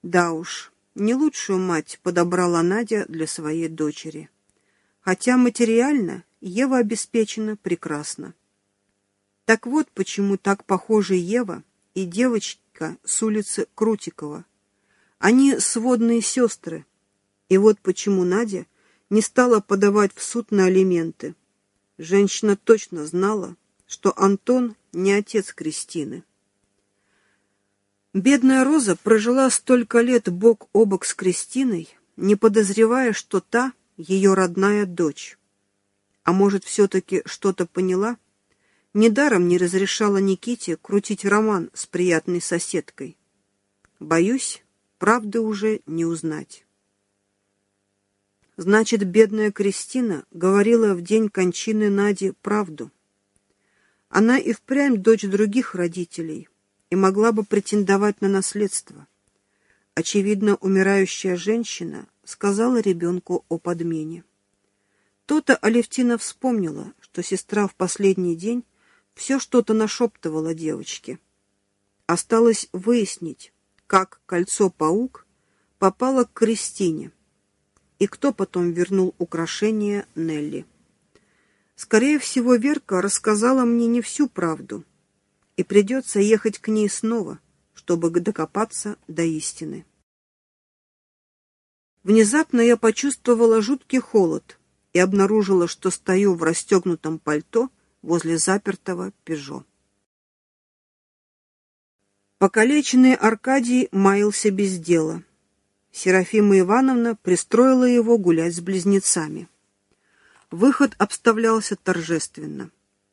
Да уж, не лучшую мать подобрала Надя для своей дочери. Хотя материально Ева обеспечена прекрасно. Так вот, почему так похожи Ева и девочка с улицы Крутикова. Они сводные сестры. И вот почему Надя не стала подавать в суд на алименты. Женщина точно знала, что Антон не отец Кристины. Бедная Роза прожила столько лет бок о бок с Кристиной, не подозревая, что та ее родная дочь. А может, все-таки что-то поняла? Недаром не разрешала Никите крутить роман с приятной соседкой. Боюсь, правды уже не узнать. Значит, бедная Кристина говорила в день кончины Нади правду. Она и впрямь дочь других родителей и могла бы претендовать на наследство. Очевидно, умирающая женщина сказала ребенку о подмене. То-то Алевтина вспомнила, что сестра в последний день все что-то нашептывала девочке. Осталось выяснить, как кольцо-паук попало к Кристине, и кто потом вернул украшение Нелли. Скорее всего, Верка рассказала мне не всю правду, и придется ехать к ней снова, чтобы докопаться до истины. Внезапно я почувствовала жуткий холод и обнаружила, что стою в расстегнутом пальто возле запертого «Пежо». Покалеченный Аркадий маялся без дела. Серафима Ивановна пристроила его гулять с близнецами. Выход обставлялся торжественно.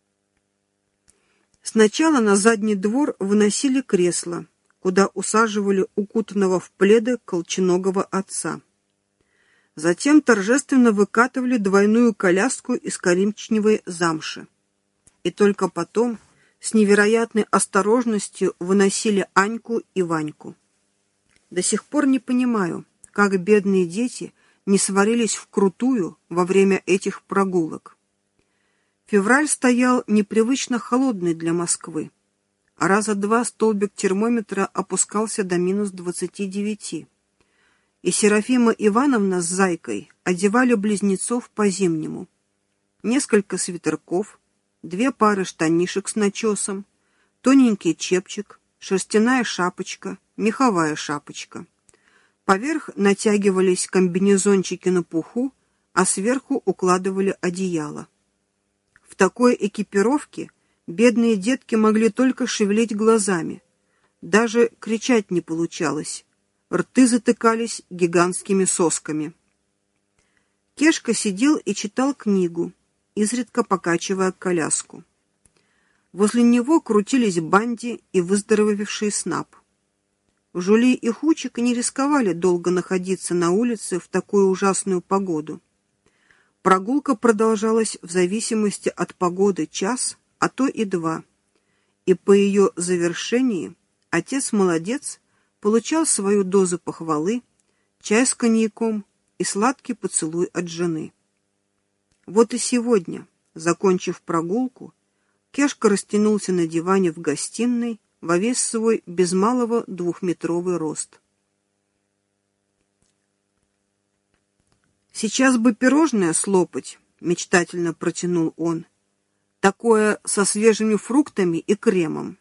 Сначала на задний двор выносили кресло, куда усаживали укутанного в пледы колченогого отца. Затем торжественно выкатывали двойную коляску из коричневой замши. И только потом с невероятной осторожностью выносили Аньку и Ваньку. До сих пор не понимаю, как бедные дети не сварились вкрутую во время этих прогулок. Февраль стоял непривычно холодный для Москвы, а раза два столбик термометра опускался до -29. И Серафима Ивановна с Зайкой одевали близнецов по-зимнему. Несколько свитерков, 2 пары штанишек с начесом, тоненький чепчик, шерстяная шапочка, меховая шапочка. Поверх натягивались комбинезончики на пуху, а сверху укладывали одеяло. В такой экипировке бедные детки могли только шевелить глазами. Даже кричать не получалось. Рты затыкались гигантскими сосками. Кешка сидел и читал книгу, изредка покачивая коляску. Возле него крутились Банди и выздоровевший Снап. Жули и Хучик не рисковали долго находиться на улице в такую ужасную погоду. Прогулка продолжалась в зависимости от погоды час, а то и 2. И по ее завершении отец-молодец получал свою дозу похвалы, чай с коньяком и сладкий поцелуй от жены. Вот и сегодня, закончив прогулку, Кешка растянулся на диване в гостиной во весь свой без малого 2-метровый рост. «Сейчас бы пирожное слопать», — мечтательно протянул он. «Такое со свежими фруктами и кремом».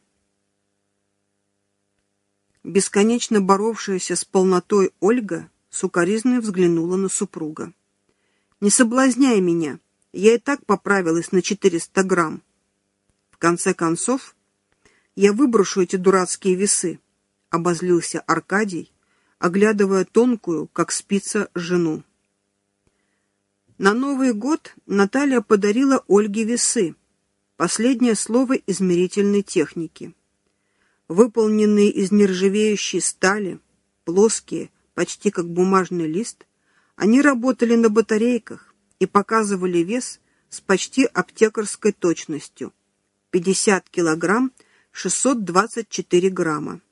Бесконечно боровшаяся с полнотой Ольга сукоризной взглянула на супруга. «Не соблазняй меня, я и так поправилась на 400 грамм. В конце концов, я выброшу эти дурацкие весы», — обозлился Аркадий, оглядывая тонкую, как спица, жену. На Новый год Наталья подарила Ольге весы, последнее слово измерительной техники. Выполненные из нержавеющей стали, плоские, почти как бумажный лист, они работали на батарейках и показывали вес с почти аптекарской точностью — 50 килограмм 624 грамма.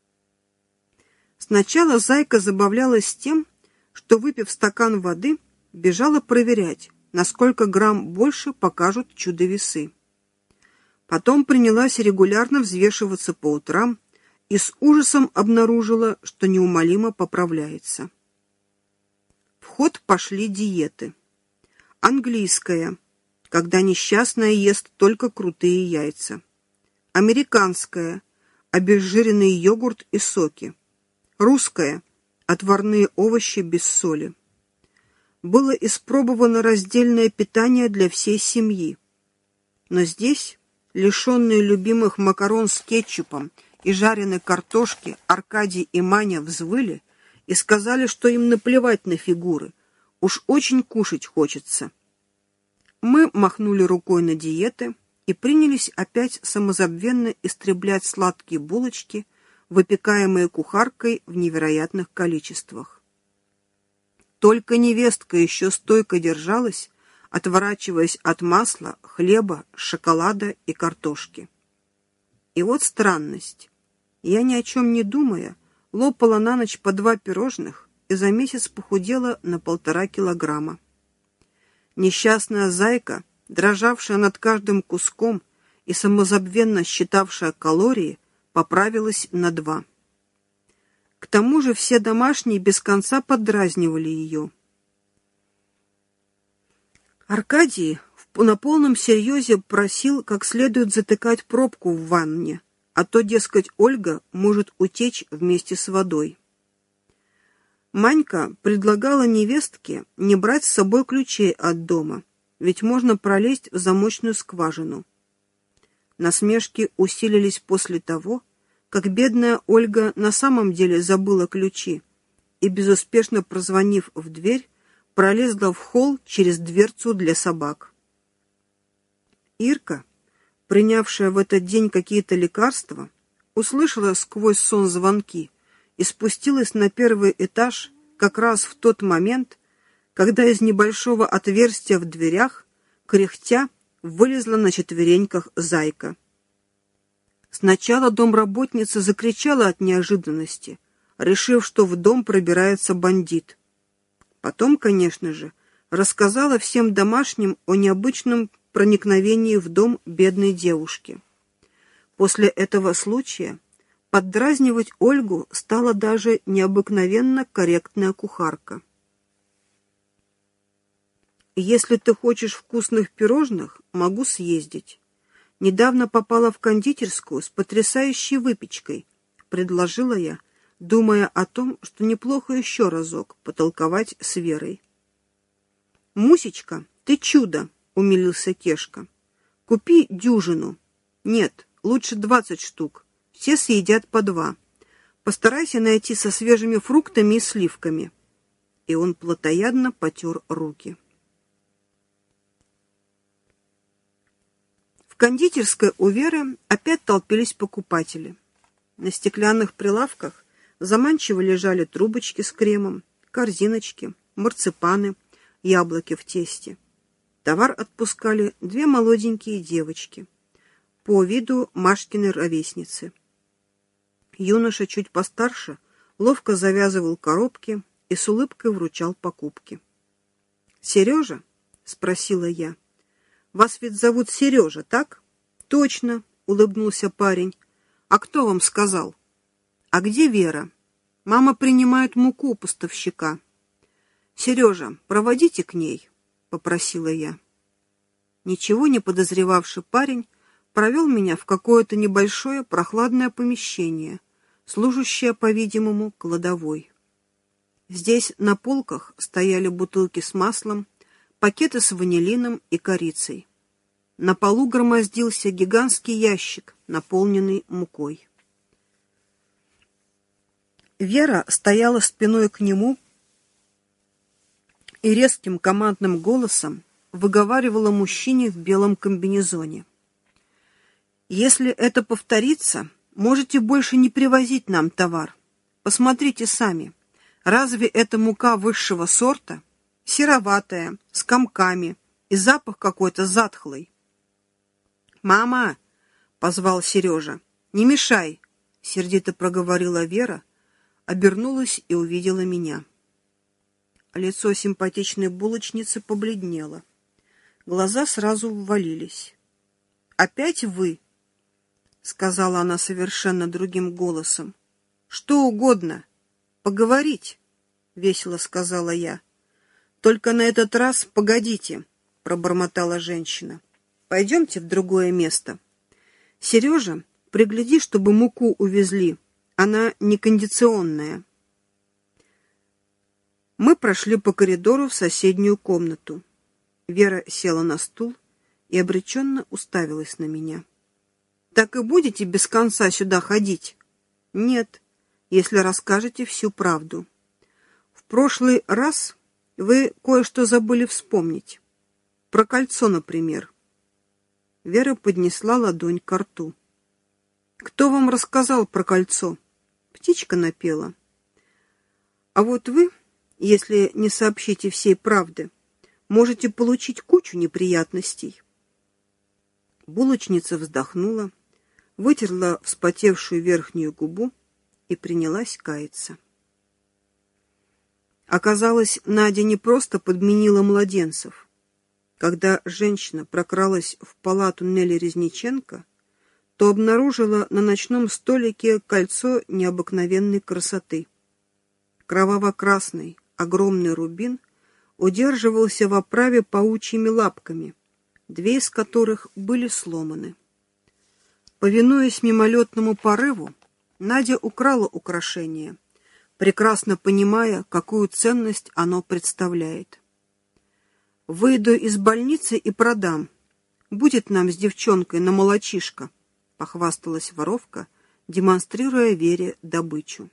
Сначала Зайка забавлялась тем, что, выпив стакан воды, бежала проверять, на сколько грамм больше покажут чудо-весы. Потом принялась регулярно взвешиваться по утрам и с ужасом обнаружила, что неумолимо поправляется. В ход пошли диеты. Английская, когда несчастная ест только крутые яйца. Американская, обезжиренный йогурт и соки. Русская, отварные овощи без соли. Было испробовано раздельное питание для всей семьи. Но здесь, лишенные любимых макарон с кетчупом и жареной картошки, Аркадий и Маня взвыли и сказали, что им наплевать на фигуры, уж очень кушать хочется. Мы махнули рукой на диеты и принялись опять самозабвенно истреблять сладкие булочки, выпекаемые кухаркой в невероятных количествах. Только невестка еще стойко держалась, отворачиваясь от масла, хлеба, шоколада и картошки. И вот странность. Я, ни о чем не думая, лопала на ночь по 2 пирожных и за месяц похудела на 1,5 килограмма. Несчастная зайка, дрожавшая над каждым куском и самозабвенно считавшая калории, поправилась на 2. К тому же все домашние без конца поддразнивали ее. Аркадий на полном серьезе просил как следует затыкать пробку в ванне, а то, дескать, Ольга может утечь вместе с водой. Манька предлагала невестке не брать с собой ключей от дома, ведь можно пролезть в замочную скважину. Насмешки усилились после того, как бедная Ольга на самом деле забыла ключи и, безуспешно прозвонив в дверь, пролезла в холл через дверцу для собак. Ирка, принявшая в этот день какие-то лекарства, услышала сквозь сон звонки и спустилась на 1-й этаж как раз в тот момент, когда из небольшого отверстия в дверях, кряхтя, вылезла на четвереньках зайка. Сначала домработница закричала от неожиданности, решив, что в дом пробирается бандит. Потом, конечно же, рассказала всем домашним о необычном проникновении в дом бедной девушки. После этого случая поддразнивать Ольгу стала даже необыкновенно корректная кухарка. «Если ты хочешь вкусных пирожных, могу съездить. Недавно попала в кондитерскую с потрясающей выпечкой», — предложила я, думая о том, что неплохо еще разок потолковать с Верой. «Мусечка, ты чудо!» — умилился Кешка. «Купи дюжину. Нет, лучше 20 штук. Все съедят по 2. Постарайся найти со свежими фруктами и сливками». И он плотоядно потер руки. В кондитерской у Веры опять толпились покупатели. На стеклянных прилавках заманчиво лежали трубочки с кремом, корзиночки, марципаны, яблоки в тесте. Товар отпускали 2 молоденькие девочки, по виду Машкины ровесницы. Юноша чуть постарше ловко завязывал коробки и с улыбкой вручал покупки. «Сережа?» — спросила я. «Вас ведь зовут Сережа, так?» «Точно», — улыбнулся парень. «А кто вам сказал?» «А где Вера?» «Мама принимает муку у поставщика». «Сережа, проводите к ней», — попросила я. Ничего не подозревавший парень провел меня в какое-то небольшое прохладное помещение, служащее, по-видимому, кладовой. Здесь на полках стояли бутылки с маслом, пакеты с ванилином и корицей. На полу громоздился гигантский ящик, наполненный мукой. Вера стояла спиной к нему и резким командным голосом выговаривала мужчине в белом комбинезоне: «Если это повторится, можете больше не привозить нам товар. Посмотрите сами, разве это мука высшего сорта? Сероватая, с комками, и запах какой-то затхлый». «Мама!» — позвал Сережа. «Не мешай!» — сердито проговорила Вера, обернулась и увидела меня. Лицо симпатичной булочницы побледнело. Глаза сразу ввалились. «Опять вы?» сказала она совершенно другим голосом. «Что угодно. Поговорить», — весело сказала я. «Только на этот раз погодите», — пробормотала женщина. «Пойдемте в другое место. Сережа, пригляди, чтобы муку увезли. Она некондиционная». Мы прошли по коридору в соседнюю комнату. Вера села на стул и обреченно уставилась на меня. «Так и будете без конца сюда ходить?» «Нет, если расскажете всю правду. В прошлый раз вы кое-что забыли вспомнить. Про кольцо, например». Вера поднесла ладонь к рту. «Кто вам рассказал про кольцо?» Птичка напела. «А вот вы, если не сообщите всей правды, можете получить кучу неприятностей». Булочница вздохнула, вытерла вспотевшую верхнюю губу и принялась каяться. Оказалось, Надя не просто подменила младенцев. Когда женщина прокралась в палату Нелли Резниченко, то обнаружила на ночном столике кольцо необыкновенной красоты. Кроваво-красный, огромный рубин удерживался в оправе паучьими лапками, две из которых были сломаны. Повинуясь мимолетному порыву, Надя украла украшение, прекрасно понимая, какую ценность оно представляет. «Выйду из больницы и продам. Будет нам с девчонкой на молочишко», — похвасталась воровка, демонстрируя Вере добычу.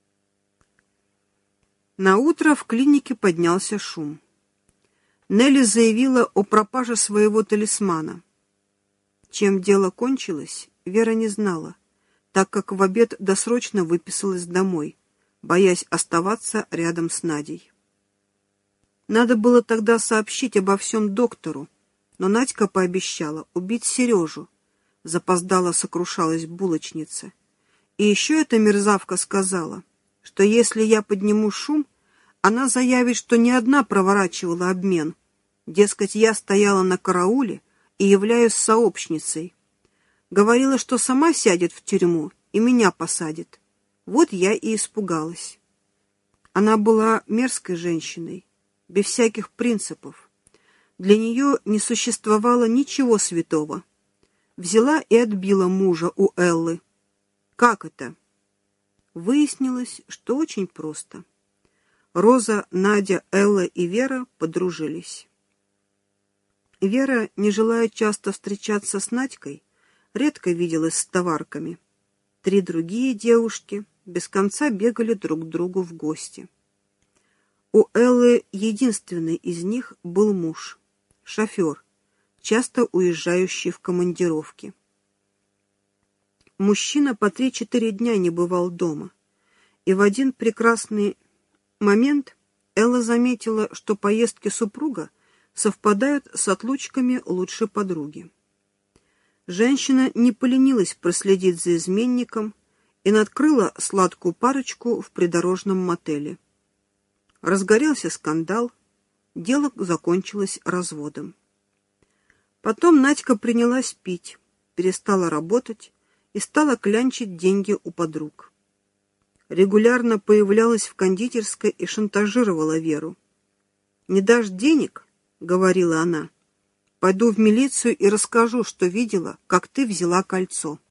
Наутро в клинике поднялся шум. Нелли заявила о пропаже своего талисмана. Чем дело кончилось, Вера не знала, так как в обед досрочно выписалась домой, боясь оставаться рядом с Надей. Надо было тогда сообщить обо всем доктору, но Надька пообещала убить Сережу, запоздало сокрушалась булочница. И еще эта мерзавка сказала, что если я подниму шум, она заявит, что не одна проворачивала обмен. Дескать, я стояла на карауле и являюсь сообщницей. Говорила, что сама сядет в тюрьму и меня посадит. Вот я и испугалась. Она была мерзкой женщиной, без всяких принципов. Для нее не существовало ничего святого. Взяла и отбила мужа у Эллы. Как это? Выяснилось, что очень просто. Роза, Надя, Элла и Вера подружились. Вера, не желая часто встречаться с Надькой, редко виделась с товарками. 3 другие девушки без конца бегали друг к другу в гости. У Эллы единственный из них был муж, шофер, часто уезжающий в командировки. Мужчина по 3-4 дня не бывал дома, и в один прекрасный момент Элла заметила, что поездки супруга совпадают с отлучками лучшей подруги. Женщина не поленилась проследить за изменником и надкрыла сладкую парочку в придорожном мотеле. Разгорелся скандал, дело закончилось разводом. Потом Надька принялась пить, перестала работать и стала клянчить деньги у подруг. Регулярно появлялась в кондитерской и шантажировала Веру. «Не дашь денег, — говорила она, — пойду в милицию и расскажу, что видела, как ты взяла кольцо».